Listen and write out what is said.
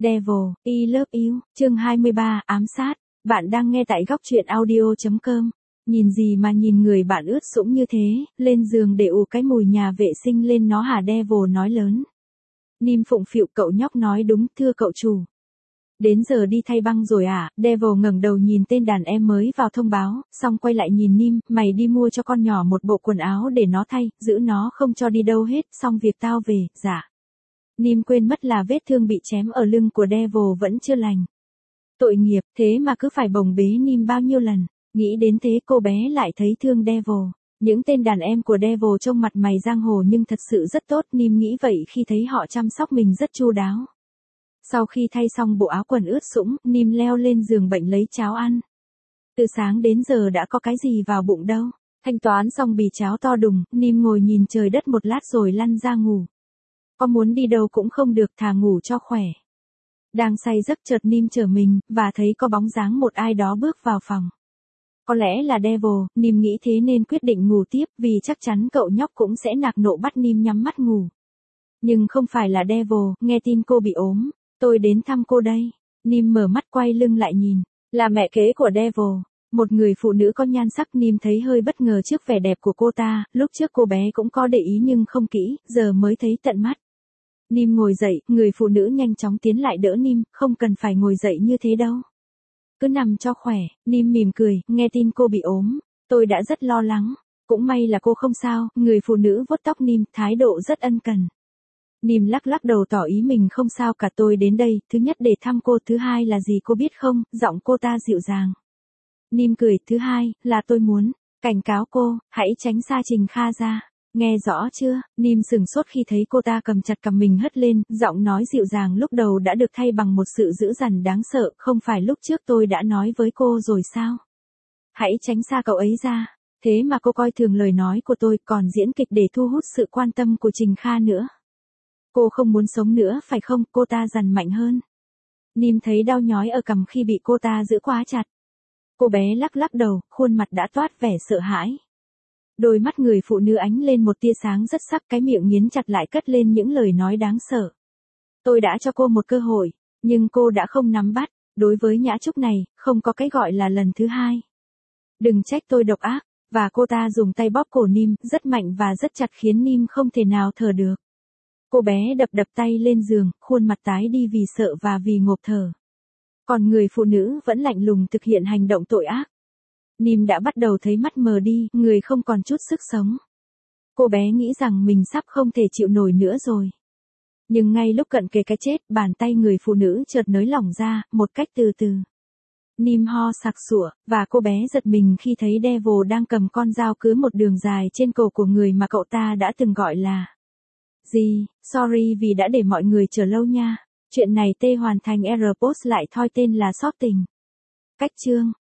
Devil, I Love You, chương 23, ám sát. Bạn đang nghe tại góc truyện audio.com. Nhìn gì mà nhìn người bạn ướt sũng như thế, lên giường để ù cái mùi nhà vệ sinh lên nó hả? Devil nói lớn. Nim phụng phịu, cậu nhóc nói đúng, thưa cậu chủ. Đến giờ đi thay băng rồi à? Devil ngẩng đầu nhìn tên đàn em mới vào thông báo, xong quay lại nhìn Nim, mày đi mua cho con nhỏ một bộ quần áo để nó thay, giữ nó không cho đi đâu hết, xong việc tao về, dạ. Nim quên mất là vết thương bị chém ở lưng của Devil vẫn chưa lành. Tội nghiệp, thế mà cứ phải bồng bế Nim bao nhiêu lần. Nghĩ đến thế cô bé lại thấy thương Devil. Những tên đàn em của Devil trông mặt mày giang hồ nhưng thật sự rất tốt. Nim nghĩ vậy khi thấy họ chăm sóc mình rất chu đáo. Sau khi thay xong bộ áo quần ướt sũng, Nim leo lên giường bệnh lấy cháo ăn. Từ sáng đến giờ đã có cái gì vào bụng đâu. Thanh toán xong bì cháo to đùng, Nim ngồi nhìn trời đất một lát rồi lăn ra ngủ. Có muốn đi đâu cũng không được, thà ngủ cho khỏe. Đang say giấc chợt Nim trở mình, và thấy có bóng dáng một ai đó bước vào phòng. Có lẽ là Devil, Nim nghĩ thế nên quyết định ngủ tiếp vì chắc chắn cậu nhóc cũng sẽ nạt nộ bắt Nim nhắm mắt ngủ. Nhưng không phải là Devil, nghe tin cô bị ốm, tôi đến thăm cô đây. Nim mở mắt quay lưng lại nhìn, là mẹ kế của Devil. Một người phụ nữ có nhan sắc. Nim thấy hơi bất ngờ trước vẻ đẹp của cô ta, lúc trước cô bé cũng có để ý nhưng không kỹ, giờ mới thấy tận mắt. Nim ngồi dậy, người phụ nữ nhanh chóng tiến lại đỡ Nim, không cần phải ngồi dậy như thế đâu. Cứ nằm cho khỏe. Nim mỉm cười, nghe tin cô bị ốm, tôi đã rất lo lắng. Cũng may là cô không sao, người phụ nữ vuốt tóc Nim, thái độ rất ân cần. Nim lắc lắc đầu tỏ ý mình không sao cả. Tôi đến đây, thứ nhất để thăm cô, thứ hai là gì cô biết không, giọng cô ta dịu dàng. Nim cười, thứ hai, là tôi muốn cảnh cáo cô, hãy tránh xa Trình Kha ra. Nghe rõ chưa? Nim sửng sốt khi thấy cô ta cầm chặt cằm mình hất lên, giọng nói dịu dàng lúc đầu đã được thay bằng một sự dữ dằn đáng sợ. Không phải lúc trước tôi đã nói với cô rồi sao? Hãy tránh xa cậu ấy ra. Thế mà cô coi thường lời nói của tôi, còn diễn kịch để thu hút sự quan tâm của Trình Kha nữa. Cô không muốn sống nữa phải không? Cô ta dằn mạnh hơn. Nim thấy đau nhói ở cằm khi bị cô ta giữ quá chặt. Cô bé lắc lắc đầu, khuôn mặt đã toát vẻ sợ hãi. Đôi mắt người phụ nữ ánh lên một tia sáng rất sắc, cái miệng nghiến chặt lại cất lên những lời nói đáng sợ. Tôi đã cho cô một cơ hội, nhưng cô đã không nắm bắt. Đối với Nhã Trúc này, không có cái gọi là lần thứ hai. Đừng trách tôi độc ác. Và cô ta dùng tay bóp cổ Nim, rất mạnh và rất chặt khiến Nim không thể nào thở được. Cô bé đập đập tay lên giường, khuôn mặt tái đi vì sợ và vì ngộp thở. Còn người phụ nữ vẫn lạnh lùng thực hiện hành động tội ác. Nim đã bắt đầu thấy mắt mờ đi, người không còn chút sức sống. Cô bé nghĩ rằng mình sắp không thể chịu nổi nữa rồi. Nhưng ngay lúc cận kề cái chết, bàn tay người phụ nữ chợt nới lỏng ra, một cách từ từ. Nim ho sặc sụa, và cô bé giật mình khi thấy Devil đang cầm con dao cứa một đường dài trên cổ của người mà cậu ta đã từng gọi là... Gì, sorry vì đã để mọi người chờ lâu nha. Chuyện này tê hoàn thành R post lại thoi tên là Shop tình. Cách chương